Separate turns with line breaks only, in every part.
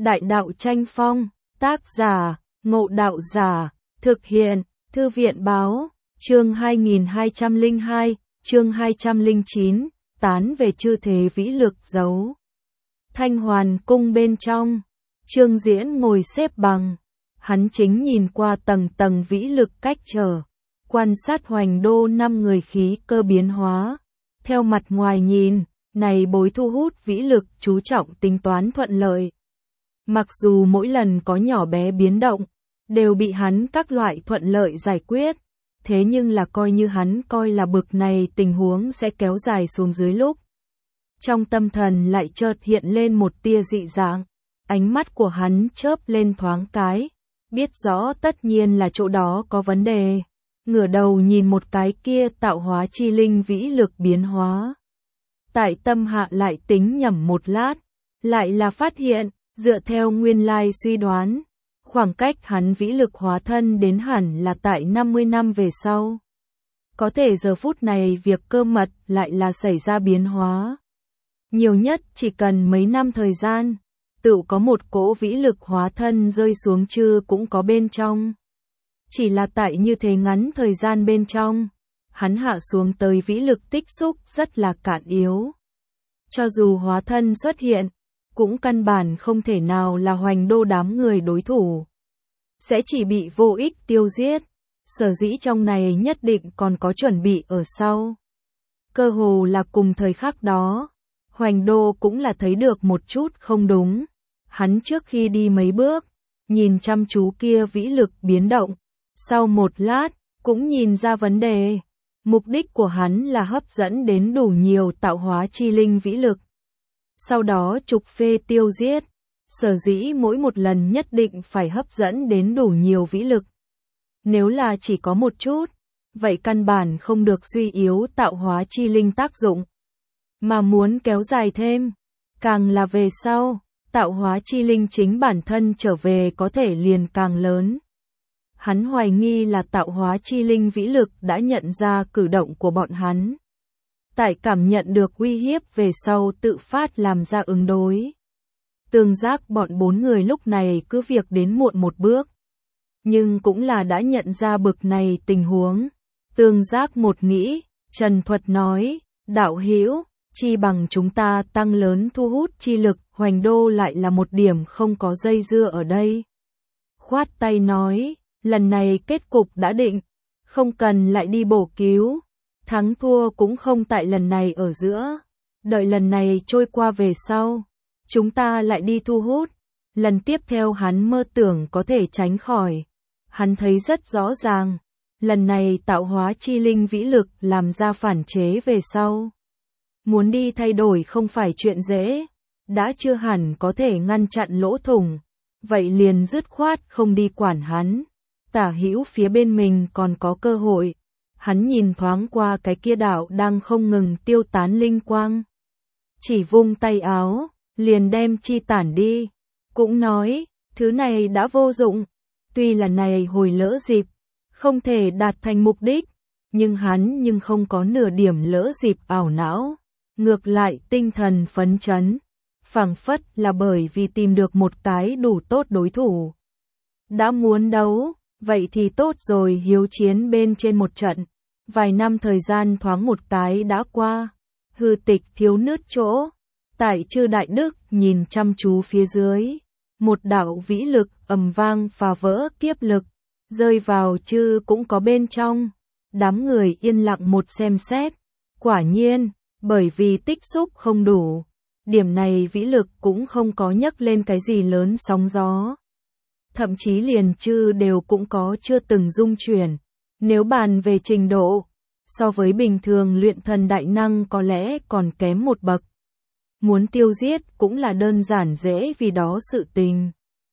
Đại đạo tranh phong, tác giả, Ngộ Đạo Giả, thực hiện, Thư viện báo, chương 2202, chương 209, tán về chư thế vĩ lực giấu. Thanh Hoàn cung bên trong, Trương Diễn ngồi xếp bằng, hắn chính nhìn qua tầng tầng vĩ lực cách trở, quan sát Hoành Đô 5 người khí cơ biến hóa. Theo mặt ngoài nhìn, này bối thu hút vĩ lực chú trọng tính toán thuận lợi. Mặc dù mỗi lần có nhỏ bé biến động, đều bị hắn các loại thuận lợi giải quyết, thế nhưng là coi như hắn coi là bực này tình huống sẽ kéo dài xuống dưới lúc. Trong tâm thần lại chợt hiện lên một tia dị dạng, ánh mắt của hắn chớp lên thoáng cái, biết rõ tất nhiên là chỗ đó có vấn đề. Ngửa đầu nhìn một cái kia tạo hóa chi linh vĩ lực biến hóa. Tại tâm hạ lại tính nhẩm một lát, lại là phát hiện, dựa theo nguyên lai suy đoán, khoảng cách hắn vĩ lực hóa thân đến hẳn là tại 50 năm về sau. Có thể giờ phút này việc cơ mật lại là xảy ra biến hóa. Nhiều nhất chỉ cần mấy năm thời gian, tự có một cỗ vĩ lực hóa thân rơi xuống chứ cũng có bên trong. Chỉ là tại như thế ngắn thời gian bên trong, hắn hạ xuống tới vĩ lực tích xúc rất là cạn yếu. Cho dù hóa thân xuất hiện, cũng căn bản không thể nào là Hoành Đô đám người đối thủ. Sẽ chỉ bị vô ích tiêu giết, sở dĩ trong này nhất định còn có chuẩn bị ở sau. Cơ hồ là cùng thời khắc đó, Hoành Đô cũng là thấy được một chút không đúng. Hắn trước khi đi mấy bước, nhìn chăm chú kia vĩ lực biến động. Sau một lát, cũng nhìn ra vấn đề. Mục đích của hắn là hấp dẫn đến đủ nhiều tạo hóa chi linh vĩ lực. Sau đó trục phê tiêu giết. Sở dĩ mỗi một lần nhất định phải hấp dẫn đến đủ nhiều vĩ lực. Nếu là chỉ có một chút, vậy căn bản không được suy yếu tạo hóa chi linh tác dụng. Mà muốn kéo dài thêm, càng là về sau, tạo hóa chi linh chính bản thân trở về có thể liền càng lớn. Hắn hoài nghi là tạo hóa chi linh vĩ lực đã nhận ra cử động của bọn hắn. Tại cảm nhận được uy hiếp về sau tự phát làm ra ứng đối. Tương giác bọn 4 người lúc này cứ việc đến muộn một bước. Nhưng cũng là đã nhận ra bực này tình huống. Tương giác một nghĩ, Trần Thuật nói, đạo hữu, chi bằng chúng ta tăng lớn thu hút chi lực, Hoành Đô lại là một điểm không có dây dưa ở đây. Khoát tay nói, lần này kết cục đã định, không cần lại đi bổ cứu, thắng thua cũng không tại lần này ở giữa, đợi lần này trôi qua về sau, chúng ta lại đi thu hút, lần tiếp theo hắn mơ tưởng có thể tránh khỏi, hắn thấy rất rõ ràng, lần này tạo hóa chi linh vĩ lực làm ra phản chế về sau. Muốn đi thay đổi không phải chuyện dễ, đã chưa hẳn có thể ngăn chặn lỗ thủng, vậy liền dứt khoát không đi quản hắn. Tả hữu phía bên mình còn có cơ hội, hắn nhìn thoáng qua cái kia đạo đang không ngừng tiêu tán linh quang. Chỉ vung tay áo, liền đem chi tản đi, cũng nói, thứ này đã vô dụng, tuy là này hồi lỡ dịp, không thể đạt thành mục đích, nhưng hắn không có nửa điểm lỡ dịp ảo não, ngược lại tinh thần phấn chấn, phảng phất là bởi vì tìm được một cái đủ tốt đối thủ. Đã muốn đấu, vậy thì tốt rồi, hiếu chiến bên trên một trận, vài năm thời gian thoáng một cái đã qua, hư tịch thiếu nứt chỗ, tại chư đại đức nhìn chăm chú phía dưới, một đạo vĩ lực ầm vang phá vỡ kiếp lực, rơi vào chư cũng có bên trong, đám người yên lặng một xem xét, quả nhiên, bởi vì tích xúc không đủ, điểm này vĩ lực cũng không có nhấc lên cái gì lớn sóng gió. Thậm chí liền chư đều cũng có chưa từng dung chuyển. Nếu bàn về trình độ, so với bình thường luyện thần đại năng có lẽ còn kém một bậc. Muốn tiêu giết cũng là đơn giản dễ vì đó sự tình.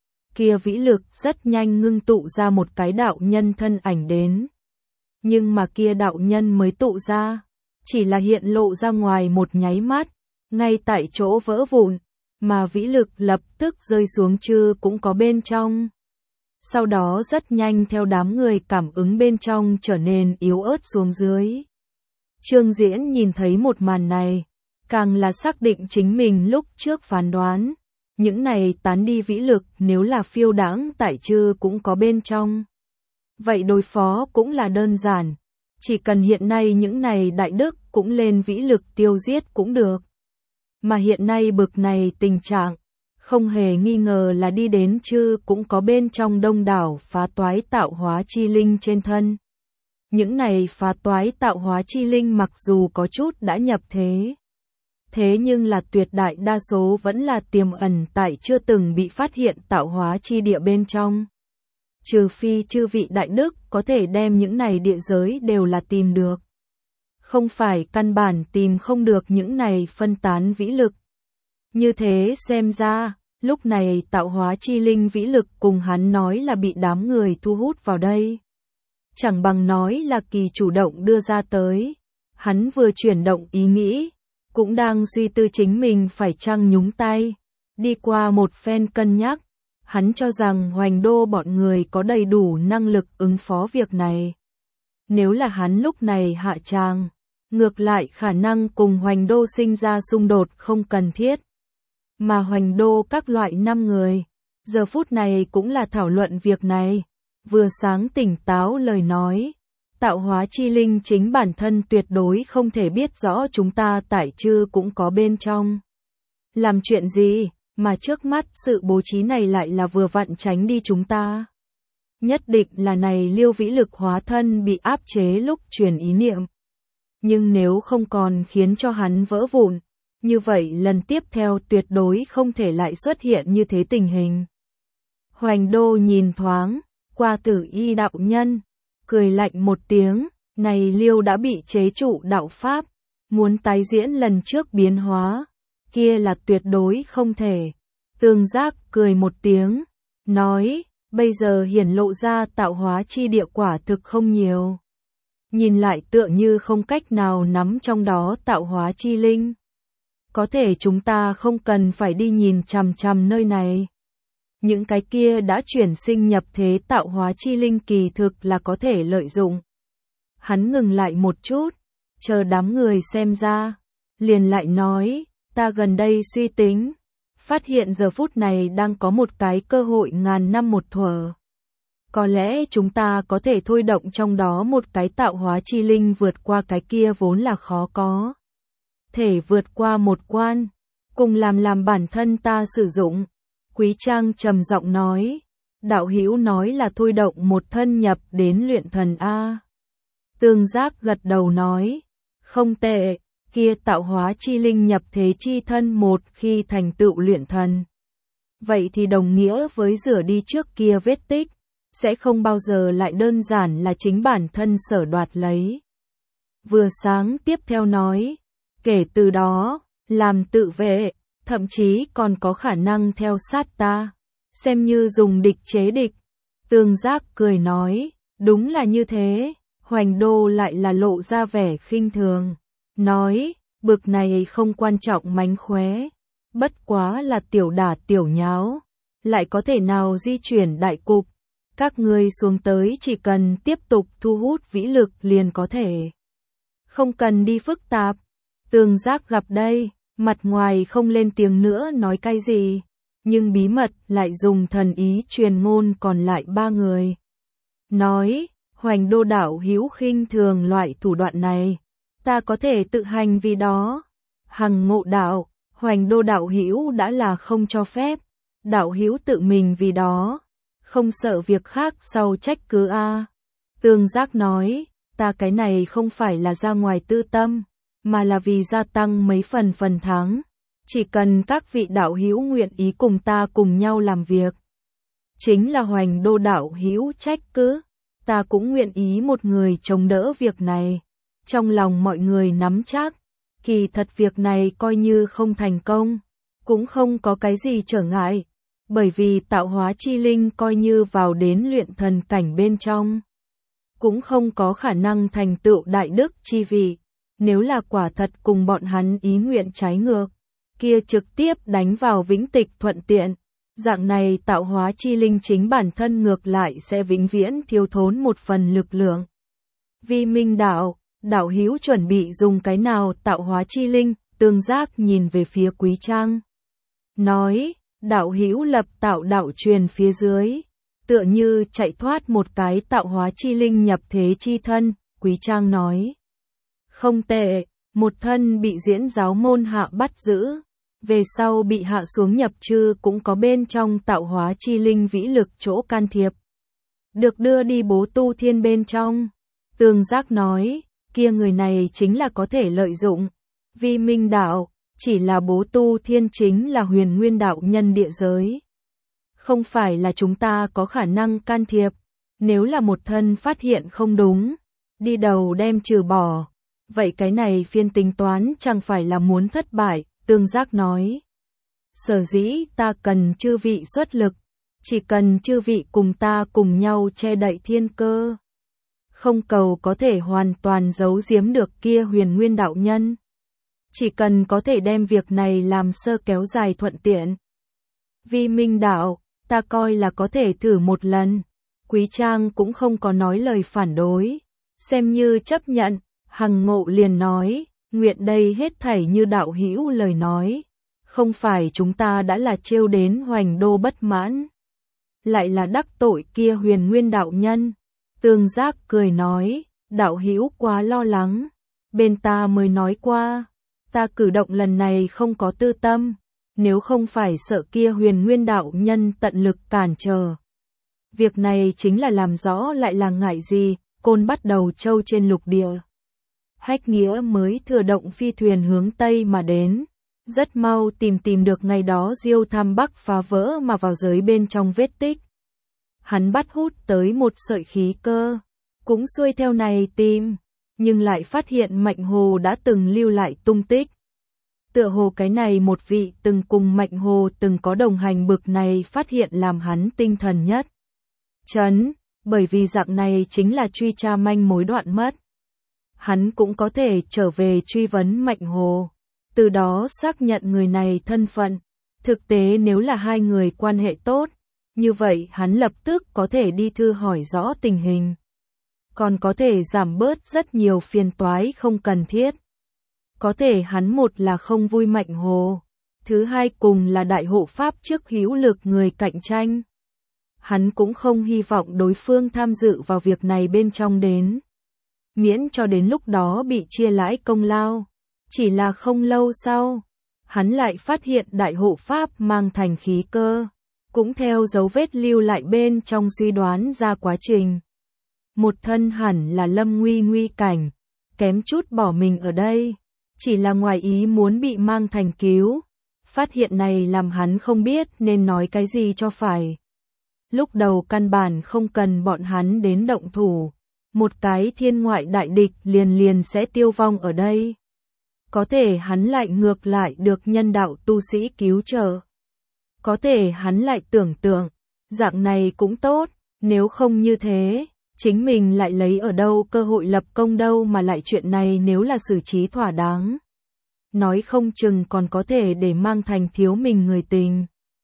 Kia vĩ lực rất nhanh ngưng tụ ra một cái đạo nhân thân ảnh đến. Nhưng mà kia đạo nhân mới tụ ra, chỉ là hiện lộ ra ngoài một nháy mắt, ngay tại chỗ vỡ vụn. Mà vĩ lực lập tức rơi xuống chư cũng có bên trong. Sau đó rất nhanh theo đám người cảm ứng bên trong trở nên yếu ớt xuống dưới. Trương Diễn nhìn thấy một màn này, càng là xác định chính mình lúc trước phán đoán. Những này tán đi vĩ lực nếu là phiêu đãng tại chư cũng có bên trong. Vậy đối phó cũng là đơn giản. Chỉ cần hiện nay những này đại đức cũng lên vĩ lực tiêu giết cũng được. Mà hiện nay bực này tình trạng, không hề nghi ngờ là đi đến chư cũng có bên trong đông đảo phá toái tạo hóa chi linh trên thân. Những này phá toái tạo hóa chi linh mặc dù có chút đã nhập thế. Thế nhưng là tuyệt đại đa số vẫn là tiềm ẩn tại chưa từng bị phát hiện tạo hóa chi địa bên trong. Trừ phi chư vị đại đức có thể đem những này địa giới đều là tìm được. Không phải căn bản tìm không được những này phân tán vĩ lực. Như thế xem ra, lúc này tạo hóa chi linh vĩ lực cùng hắn nói là bị đám người thu hút vào đây. Chẳng bằng nói là kỳ chủ động đưa ra tới. Hắn vừa chuyển động ý nghĩ, cũng đang suy tư chính mình phải chăng nhúng tay. Đi qua một phen cân nhắc, hắn cho rằng Hoành Đô bọn người có đầy đủ năng lực ứng phó việc này. Nếu là hắn lúc này hạ tràng, ngược lại khả năng cùng Hoành Đô sinh ra xung đột không cần thiết. Mà Hoành Đô các loại 5 người, giờ phút này cũng là thảo luận việc này, vừa sáng tỉnh táo lời nói. Tạo hóa chi linh chính bản thân tuyệt đối không thể biết rõ chúng ta tại chư cũng có bên trong. Làm chuyện gì, mà trước mắt sự bố trí này lại là vừa vặn tránh đi chúng ta. Nhất định là này Liêu Vĩ Lực hóa thân bị áp chế lúc truyền ý niệm. Nhưng nếu không còn khiến cho hắn vỡ vụn, như vậy lần tiếp theo tuyệt đối không thể lại xuất hiện như thế tình hình. Hoành Đô nhìn thoáng qua Tử Y đạo nhân, cười lạnh một tiếng, này Liêu đã bị chế trụ đạo pháp, muốn tái diễn lần trước biến hóa, kia là tuyệt đối không thể. Tương Giác cười một tiếng, nói, bây giờ hiển lộ ra tạo hóa chi địa quả thực không nhiều. Nhìn lại tựa như không cách nào nắm trong đó tạo hóa chi linh. Có thể chúng ta không cần phải đi nhìn chằm chằm nơi này. Những cái kia đã chuyển sinh nhập thế tạo hóa chi linh kỳ thực là có thể lợi dụng. Hắn ngừng lại một chút, chờ đám người xem ra, liền lại nói, ta gần đây suy tính, phát hiện giờ phút này đang có một cái cơ hội ngàn năm một thuở. Có lẽ chúng ta có thể thôi động trong đó một cái tạo hóa chi linh vượt qua cái kia vốn là khó có. Thể vượt qua một quan, cùng làm bản thân ta sử dụng. Quý Trang trầm giọng nói, đạo hữu nói là thôi động một thân nhập đến luyện thần A. Tương Giác gật đầu nói, không tệ, kia tạo hóa chi linh nhập thế chi thân một khi thành tựu luyện thần. Vậy thì đồng nghĩa với rửa đi trước kia vết tích, sẽ không bao giờ lại đơn giản là chính bản thân sở đoạt lấy. Vừa sáng tiếp theo nói, kể từ đó, làm tự vệ, thậm chí còn có khả năng theo sát ta, xem như dùng địch chế địch. Tương Giác cười nói, đúng là như thế. Hoành Đô lại là lộ ra vẻ khinh thường, nói, bực này không quan trọng mánh khóe, bất quá là tiểu đả tiểu nháo, lại có thể nào di chuyển đại cục. Các ngươi xuống tới chỉ cần tiếp tục thu hút vĩ lực liền có thể. Không cần đi phức tạp. Tương Giác gặp đây, mặt ngoài không lên tiếng nữa nói cái gì, nhưng bí mật lại dùng thần ý truyền ngôn còn lại 3 người. Nói, Hoành Đô đạo hữu khinh thường loại thủ đoạn này, ta có thể tự hành vì đó. Hằng Ngộ đạo, Hoành Đô đạo hữu đã là không cho phép, đạo hữu tự mình vì đó, không sợ việc khác sau trách cứ a. Tương Giác nói, ta cái này không phải là ra ngoài tư tâm, mà là vì gia tăng mấy phần thắng. Chỉ cần các vị đạo hữu nguyện ý cùng ta cùng nhau làm việc, chính là Hoành Đô đạo hữu trách cứ, ta cũng nguyện ý một người chống đỡ việc này. Trong lòng mọi người nắm chắc, kỳ thật việc này coi như không thành công, cũng không có cái gì trở ngại, bởi vì tạo hóa chi linh coi như vào đến luyện thần cảnh bên trong, cũng không có khả năng thành tựu đại đức chi vị. Nếu là quả thật cùng bọn hắn ý nguyện trái ngược, kia trực tiếp đánh vào vĩnh tịch thuận tiện. Dạng này tạo hóa chi linh chính bản thân ngược lại sẽ vĩnh viễn thiếu thốn một phần lực lượng. Vi Minh đạo, đạo hữu chuẩn bị dùng cái nào tạo hóa chi linh? Tương Giác nhìn về phía Quý Trang, nói, Đạo hữu lập tạo đạo truyền phía dưới, tựa như chạy thoát một cái tạo hóa chi linh nhập thế chi thân, Quý Trang nói. Không tệ, một thân bị Diễn giáo môn hạ bắt giữ, về sau bị hạ xuống nhập chư cũng có bên trong tạo hóa chi linh vĩ lực chỗ can thiệp. Được đưa đi bố tu thiên bên trong. Tương Giác nói, kia người này chính là có thể lợi dụng. Vi minh đạo, chỉ là bố tu thiên chính là huyền nguyên đạo nhân địa giới. Không phải là chúng ta có khả năng can thiệp. Nếu là một thân phát hiện không đúng, đi đầu đem trừ bỏ. Vậy cái này phiên tính toán chẳng phải là muốn thất bại, Tương Giác nói. Sở dĩ ta cần chư vị xuất lực, chỉ cần chư vị cùng ta cùng nhau che đậy thiên cơ. Không cầu có thể hoàn toàn giấu giếm được kia huyền nguyên đạo nhân. Chỉ cần có thể đem việc này làm sơ kéo dài thuận tiện. Vi minh đạo, ta coi là có thể thử một lần. Quý Trang cũng không có nói lời phản đối. Xem như chấp nhận, Hằng Ngộ liền nói, nguyện đây hết thảy như đạo hữu lời nói. Không phải chúng ta đã là trêu đến Hoành Đô bất mãn. Lại là đắc tội kia huyền nguyên đạo nhân. Tương Giác cười nói, đạo hữu quá lo lắng. Bên ta mới nói qua, ta cử động lần này không có tư tâm. Nếu không phải sợ kia huyền nguyên đạo nhân tận lực cản trở. Việc này chính là làm rõ lại là ngại gì, Côn bắt đầu trâu trên lục địa. Hách Nghĩa mới thừa động phi thuyền hướng Tây mà đến. Rất mau tìm được ngày đó Diêu Tham Bắc phá vỡ mà vào giới bên trong vết tích. Hắn bắt hút tới một sợi khí cơ, cũng xuôi theo này tìm, nhưng lại phát hiện Mạnh Hồ đã từng lưu lại tung tích. Tựa hồ cái này một vị từng cùng Mạnh Hồ từng có đồng hành bực này phát hiện làm hắn tinh thần nhất chấn, bởi vì dạng này chính là truy tra manh mối đoạn mất. Hắn cũng có thể trở về truy vấn Mạnh Hồ, từ đó xác nhận người này thân phận. Thực tế nếu là hai người quan hệ tốt, như vậy hắn lập tức có thể đi thư hỏi rõ tình hình. Còn có thể giảm bớt rất nhiều phiền toái không cần thiết. Có thể hắn một là không vui Mạnh Hồ, thứ hai cùng là đại hộ pháp trước hữu lực người cạnh tranh. Hắn cũng không hy vọng đối phương tham dự vào việc này bên trong đến. Miễn cho đến lúc đó bị chia lãi công lao. Chỉ là không lâu sau, hắn lại phát hiện đại hộ pháp mang thành khí cơ. Cũng theo dấu vết lưu lại bên trong suy đoán ra quá trình. Một thân hẳn là lâm nguy cảnh, kém chút bỏ mình ở đây. Chỉ là ngoài ý muốn bị mang thành cứu. Phát hiện này làm hắn không biết nên nói cái gì cho phải. Lúc đầu căn bản không cần bọn hắn đến động thủ. Một cái thiên ngoại đại địch liền sẽ tiêu vong ở đây. Có thể hắn lại ngược lại được nhân đạo tu sĩ cứu trợ. Có thể hắn lại tưởng tượng, dạng này cũng tốt, nếu không như thế, chính mình lại lấy ở đâu cơ hội lập công đâu mà lại chuyện này nếu là xử trí thỏa đáng. Nói không chừng còn có thể để mang thành thiếu mình người tình.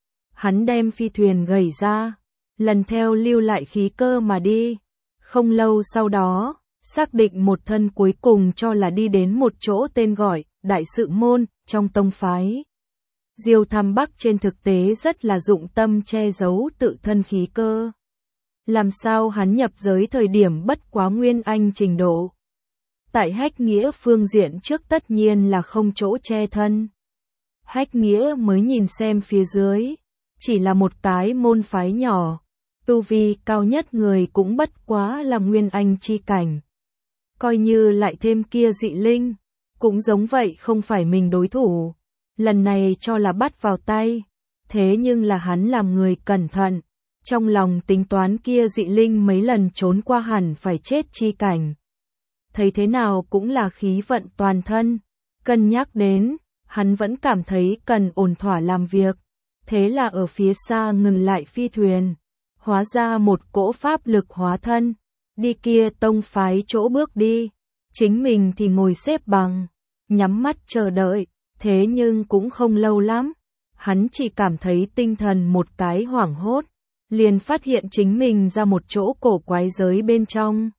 Hắn đem phi thuyền gẩy ra, lần theo lưu lại khí cơ mà đi. Không lâu sau đó, xác định một thân cuối cùng cho là đi đến một chỗ tên gọi, Đại Sự Môn, trong tông phái. Diêu Tham Bắc trên thực tế rất là dụng tâm che giấu tự thân khí cơ. Làm sao hắn nhập giới thời điểm bất quá nguyên anh trình độ. Tại Hách Nghĩa phương diện trước tất nhiên là không chỗ che thân. Hách Nghĩa mới nhìn xem phía dưới, chỉ là một cái môn phái nhỏ. Tu vi cao nhất người cũng bất quá là nguyên anh chi cảnh. Coi như lại thêm kia dị linh, cũng giống vậy không phải mình đối thủ. Lần này cho là bắt vào tay, thế nhưng là hắn làm người cẩn thận. Trong lòng tính toán kia dị linh mấy lần trốn qua hẳn phải chết chi cảnh. Thấy thế nào cũng là khí vận toàn thân. Cân nhắc đến, hắn vẫn cảm thấy cần ổn thỏa làm việc. Thế là ở phía xa ngừng lại phi thuyền. Hóa ra một cỗ pháp lực hóa thân. Đi kia tông phái chỗ bước đi. Chính mình thì ngồi xếp bằng. Nhắm mắt chờ đợi. Thế nhưng cũng không lâu lắm. Hắn chỉ cảm thấy tinh thần một cái hoảng hốt. Liền phát hiện chính mình ra một chỗ cổ quái giới bên trong.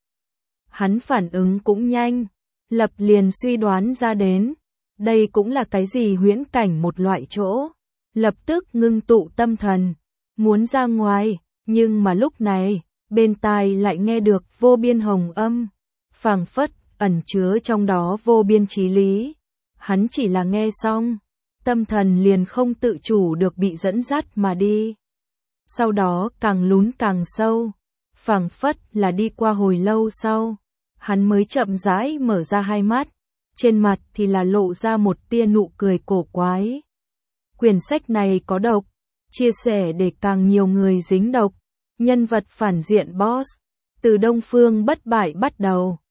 Hắn phản ứng cũng nhanh, lập liền suy đoán ra đến, đây cũng là cái gì huyễn cảnh một loại chỗ, lập tức ngưng tụ tâm thần, muốn ra ngoài, nhưng mà lúc này, bên tai lại nghe được vô biên hồng âm, phảng phất ẩn chứa trong đó vô biên trí lý. Hắn chỉ là nghe xong, tâm thần liền không tự chủ được bị dẫn dắt mà đi. Sau đó càng lún càng sâu, phảng phất là đi qua hồi lâu sau, hắn mới chậm rãi mở ra hai mắt, trên mặt thì là lộ ra một tia nụ cười cổ quái. Quyển sách này có độc, chia sẻ để càng nhiều người dính độc. Nhân vật phản diện boss, từ Đông Phương Bất Bại bắt đầu.